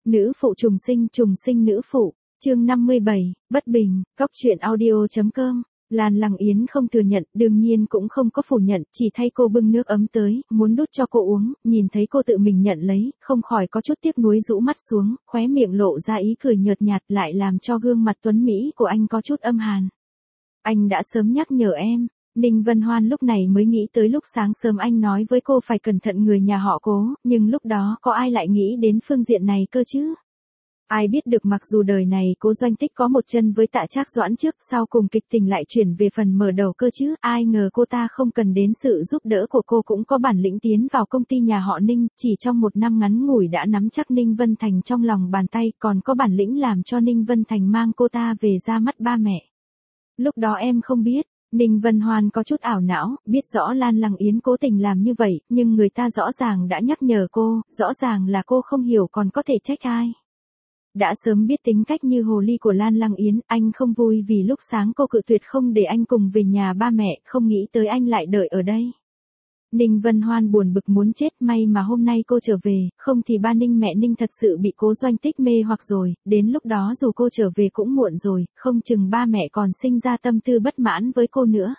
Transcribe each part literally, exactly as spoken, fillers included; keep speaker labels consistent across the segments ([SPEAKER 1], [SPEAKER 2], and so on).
[SPEAKER 1] Nữ phụ trùng sinh, trùng sinh nữ phụ, chương năm mươi bảy, bất bình, góc truyện audio.com. Lan Lăng Yến không thừa nhận, đương nhiên cũng không có phủ nhận, chỉ thay cô bưng nước ấm tới, muốn đút cho cô uống, nhìn thấy cô tự mình nhận lấy, không khỏi có chút tiếc nuối rũ mắt xuống, khóe miệng lộ ra ý cười nhợt nhạt lại làm cho gương mặt tuấn Mỹ của anh có chút âm hàn. Anh đã sớm nhắc nhở em. Ninh Vân Hoan lúc này mới nghĩ tới lúc sáng sớm anh nói với cô phải cẩn thận người nhà họ Cố, nhưng lúc đó có ai lại nghĩ đến phương diện này cơ chứ? Ai biết được mặc dù đời này Cố Doanh Tích có một chân với Tạ Trác Doãn trước, sau cùng kịch tình lại chuyển về phần mở đầu cơ chứ, ai ngờ cô ta không cần đến sự giúp đỡ của cô cũng có bản lĩnh tiến vào công ty nhà họ Ninh, chỉ trong một năm ngắn ngủi đã nắm chắc Ninh Vân Thành trong lòng bàn tay, còn có bản lĩnh làm cho Ninh Vân Thành mang cô ta về ra mắt ba mẹ. Lúc đó em không biết. Ninh Vân Hoan có chút ảo não, biết rõ Lan Lăng Yến cố tình làm như vậy, nhưng người ta rõ ràng đã nhắc nhở cô, rõ ràng là cô không hiểu còn có thể trách ai. Đã sớm biết tính cách như hồ ly của Lan Lăng Yến, anh không vui vì lúc sáng cô cự tuyệt không để anh cùng về nhà ba mẹ, không nghĩ tới anh lại đợi ở đây. Ninh Vân Hoan buồn bực muốn chết, may mà hôm nay cô trở về, không thì ba Ninh mẹ Ninh thật sự bị Cố Doanh Tích mê hoặc rồi, đến lúc đó dù cô trở về cũng muộn rồi, không chừng ba mẹ còn sinh ra tâm tư bất mãn với cô nữa.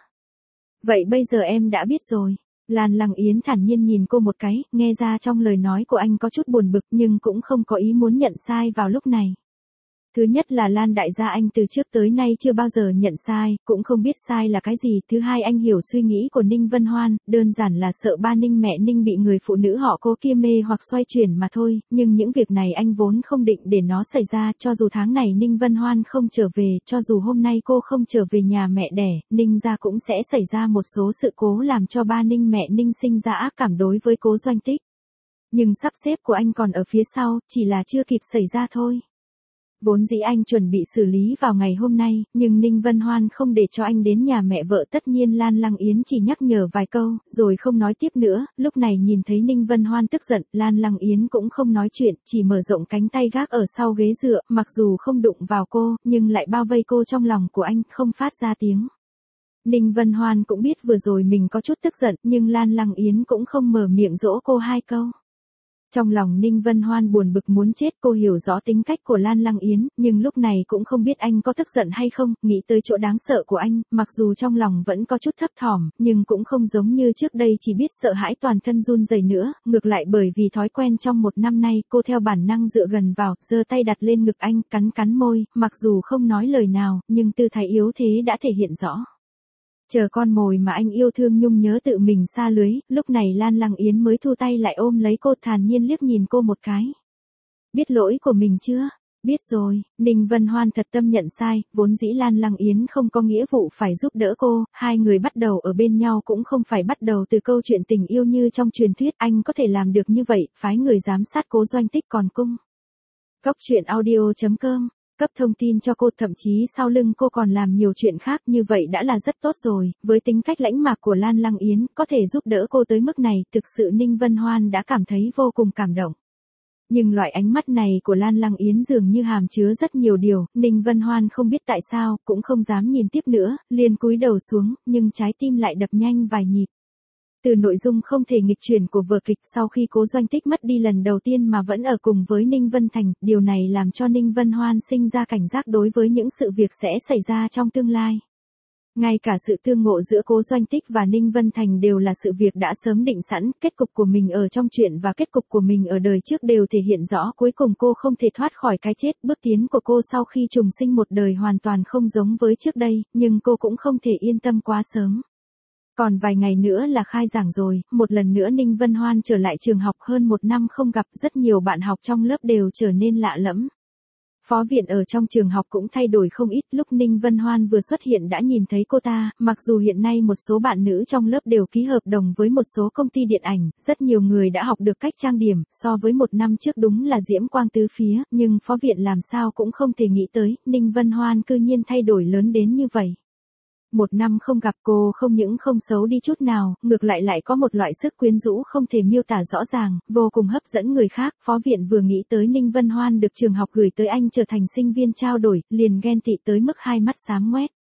[SPEAKER 1] Vậy bây giờ em đã biết rồi. Lan Lăng Yến thản nhiên nhìn cô một cái, nghe ra trong lời nói của anh có chút buồn bực nhưng cũng không có ý muốn nhận sai vào lúc này. Thứ nhất là Lan đại gia anh từ trước tới nay chưa bao giờ nhận sai, cũng không biết sai là cái gì. Thứ hai anh hiểu suy nghĩ của Ninh Vân Hoan, đơn giản là sợ ba Ninh mẹ Ninh bị người phụ nữ họ Cố kia mê hoặc xoay chuyển mà thôi, nhưng những việc này anh vốn không định để nó xảy ra, cho dù tháng này Ninh Vân Hoan không trở về, cho dù hôm nay cô không trở về nhà mẹ đẻ, Ninh gia cũng sẽ xảy ra một số sự cố làm cho ba Ninh mẹ Ninh sinh ra ác cảm đối với Cố Doanh Tích. Nhưng sắp xếp của anh còn ở phía sau, chỉ là chưa kịp xảy ra thôi. Vốn dĩ anh chuẩn bị xử lý vào ngày hôm nay, nhưng Ninh Vân Hoan không để cho anh đến nhà mẹ vợ, tất nhiên Lan Lăng Yến chỉ nhắc nhở vài câu, rồi không nói tiếp nữa. Lúc này nhìn thấy Ninh Vân Hoan tức giận, Lan Lăng Yến cũng không nói chuyện, chỉ mở rộng cánh tay gác ở sau ghế dựa, mặc dù không đụng vào cô, nhưng lại bao vây cô trong lòng của anh, không phát ra tiếng. Ninh Vân Hoan cũng biết vừa rồi mình có chút tức giận, nhưng Lan Lăng Yến cũng không mở miệng dỗ cô hai câu. Trong lòng Ninh Vân Hoan buồn bực muốn chết, cô hiểu rõ tính cách của Lan Lăng Yến, nhưng lúc này cũng không biết anh có tức giận hay không, nghĩ tới chỗ đáng sợ của anh, mặc dù trong lòng vẫn có chút thấp thỏm, nhưng cũng không giống như trước đây chỉ biết sợ hãi toàn thân run rẩy nữa, ngược lại bởi vì thói quen trong một năm nay, cô theo bản năng dựa gần vào, giơ tay đặt lên ngực anh, cắn cắn môi, mặc dù không nói lời nào, nhưng tư thái yếu thế đã thể hiện rõ. Chờ con mồi mà anh yêu thương nhung nhớ tự mình xa lưới, lúc này Lan Lăng Yến mới thu tay lại ôm lấy cô, thản nhiên liếc nhìn cô một cái. Biết lỗi của mình chưa? Biết rồi. Ninh Vân Hoan thật tâm nhận sai, vốn dĩ Lan Lăng Yến không có nghĩa vụ phải giúp đỡ cô, hai người bắt đầu ở bên nhau cũng không phải bắt đầu từ câu chuyện tình yêu như trong truyền thuyết, anh có thể làm được như vậy, phái người giám sát Cố Doanh Tích còn cung. Góc truyện audio.com cấp thông tin cho cô, thậm chí sau lưng cô còn làm nhiều chuyện khác, như vậy đã là rất tốt rồi, với tính cách lãnh mạc của Lan Lăng Yến, có thể giúp đỡ cô tới mức này, thực sự Ninh Vân Hoan đã cảm thấy vô cùng cảm động. Nhưng loại ánh mắt này của Lan Lăng Yến dường như hàm chứa rất nhiều điều, Ninh Vân Hoan không biết tại sao, cũng không dám nhìn tiếp nữa, liền cúi đầu xuống, nhưng trái tim lại đập nhanh vài nhịp. Từ nội dung không thể nghịch chuyển của vở kịch, sau khi Cố Doanh Tích mất đi lần đầu tiên mà vẫn ở cùng với Ninh Vân Thành, điều này làm cho Ninh Vân Hoan sinh ra cảnh giác đối với những sự việc sẽ xảy ra trong tương lai. Ngay cả sự tương ngộ giữa Cố Doanh Tích và Ninh Vân Thành đều là sự việc đã sớm định sẵn, kết cục của mình ở trong truyện và kết cục của mình ở đời trước đều thể hiện rõ, cuối cùng cô không thể thoát khỏi cái chết, bước tiến của cô sau khi trùng sinh một đời hoàn toàn không giống với trước đây, nhưng cô cũng không thể yên tâm quá sớm. Còn vài ngày nữa là khai giảng rồi, một lần nữa Ninh Vân Hoan trở lại trường học, hơn một năm không gặp, rất nhiều bạn học trong lớp đều trở nên lạ lẫm. Phó viện ở trong trường học cũng thay đổi không ít, lúc Ninh Vân Hoan vừa xuất hiện đã nhìn thấy cô ta, mặc dù hiện nay một số bạn nữ trong lớp đều ký hợp đồng với một số công ty điện ảnh, rất nhiều người đã học được cách trang điểm, so với một năm trước đúng là diễm quang tứ phía, nhưng phó viện làm sao cũng không thể nghĩ tới, Ninh Vân Hoan cư nhiên thay đổi lớn đến như vậy. Một năm không gặp cô không những không xấu đi chút nào, ngược lại lại có một loại sức quyến rũ không thể miêu tả rõ ràng, vô cùng hấp dẫn người khác. Phó viện vừa nghĩ tới Ninh Vân Hoan được trường học gửi tới anh trở thành sinh viên trao đổi, liền ghen tị tới mức hai mắt xám ngoét.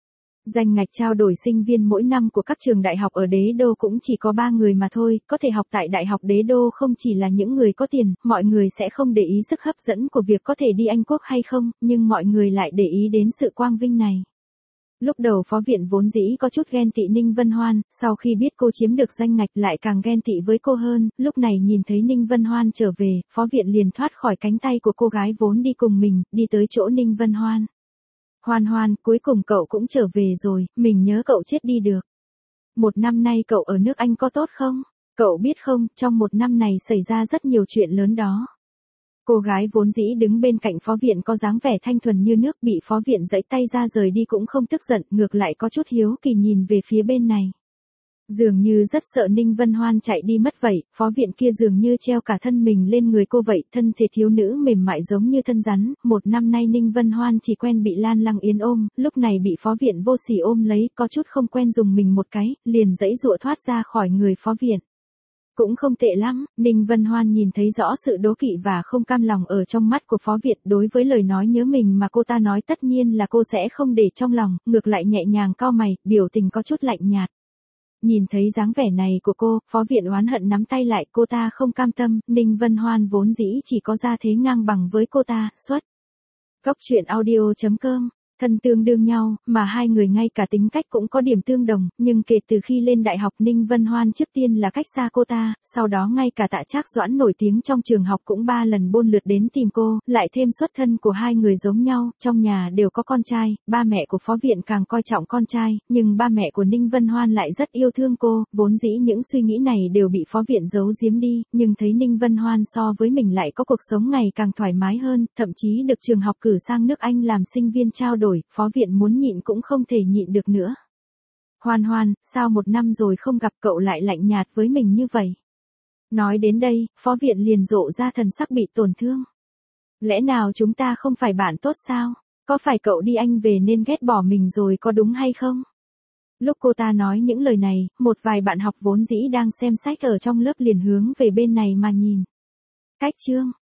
[SPEAKER 1] Danh ngạch trao đổi sinh viên mỗi năm của các trường đại học ở Đế Đô cũng chỉ có ba người mà thôi, có thể học tại Đại học Đế Đô không chỉ là những người có tiền, mọi người sẽ không để ý sức hấp dẫn của việc có thể đi Anh Quốc hay không, nhưng mọi người lại để ý đến sự quang vinh này. Lúc đầu phó viện vốn dĩ có chút ghen tị Ninh Vân Hoan, sau khi biết cô chiếm được danh ngạch lại càng ghen tị với cô hơn, lúc này nhìn thấy Ninh Vân Hoan trở về, phó viện liền thoát khỏi cánh tay của cô gái vốn đi cùng mình, đi tới chỗ Ninh Vân Hoan. Hoan Hoan, cuối cùng cậu cũng trở về rồi, mình nhớ cậu chết đi được. Một năm nay cậu ở nước Anh có tốt không? Cậu biết không, trong một năm này xảy ra rất nhiều chuyện lớn đó. Cô gái vốn dĩ đứng bên cạnh phó viện có dáng vẻ thanh thuần như nước, bị phó viện giãy tay ra rời đi cũng không tức giận, ngược lại có chút hiếu kỳ nhìn về phía bên này. Dường như rất sợ Ninh Vân Hoan chạy đi mất vậy, phó viện kia dường như treo cả thân mình lên người cô vậy, thân thể thiếu nữ mềm mại giống như thân rắn, một năm nay Ninh Vân Hoan chỉ quen bị Lan Lăng Yến ôm, lúc này bị phó viện vô sỉ ôm lấy, có chút không quen dùng mình một cái, liền giãy giụa thoát ra khỏi người phó viện. Cũng không tệ lắm, Ninh Vân Hoan nhìn thấy rõ sự đố kỵ và không cam lòng ở trong mắt của phó viện, đối với lời nói nhớ mình mà cô ta nói tất nhiên là cô sẽ không để trong lòng, ngược lại nhẹ nhàng cau mày, biểu tình có chút lạnh nhạt. Nhìn thấy dáng vẻ này của cô, phó viện oán hận nắm tay lại, cô ta không cam tâm, Ninh Vân Hoan vốn dĩ chỉ có gia thế ngang bằng với cô ta, xuất. Góc truyện audio chấm com, thân tương đương nhau, mà hai người ngay cả tính cách cũng có điểm tương đồng, nhưng kể từ khi lên đại học Ninh Vân Hoan trước tiên là cách xa cô ta, sau đó ngay cả Tạ Trác Doãn nổi tiếng trong trường học cũng ba lần bôn lượt đến tìm cô, lại thêm xuất thân của hai người giống nhau, trong nhà đều có con trai, ba mẹ của phó viện càng coi trọng con trai, nhưng ba mẹ của Ninh Vân Hoan lại rất yêu thương cô, vốn dĩ những suy nghĩ này đều bị phó viện giấu giếm đi, nhưng thấy Ninh Vân Hoan so với mình lại có cuộc sống ngày càng thoải mái hơn, thậm chí được trường học cử sang nước Anh làm sinh viên trao đổi, phó viện muốn nhịn cũng không thể nhịn được nữa. Hoan Hoan, sao một năm rồi không gặp cậu lại lạnh nhạt với mình như vậy? Nói đến đây, phó viện liền rộ ra thần sắc bị tổn thương. Lẽ nào chúng ta không phải bạn tốt sao? Có phải cậu đi Anh về nên ghét bỏ mình rồi có đúng hay không? Lúc cô ta nói những lời này, một vài bạn học vốn dĩ đang xem sách ở trong lớp liền hướng về bên này mà nhìn. Cách chương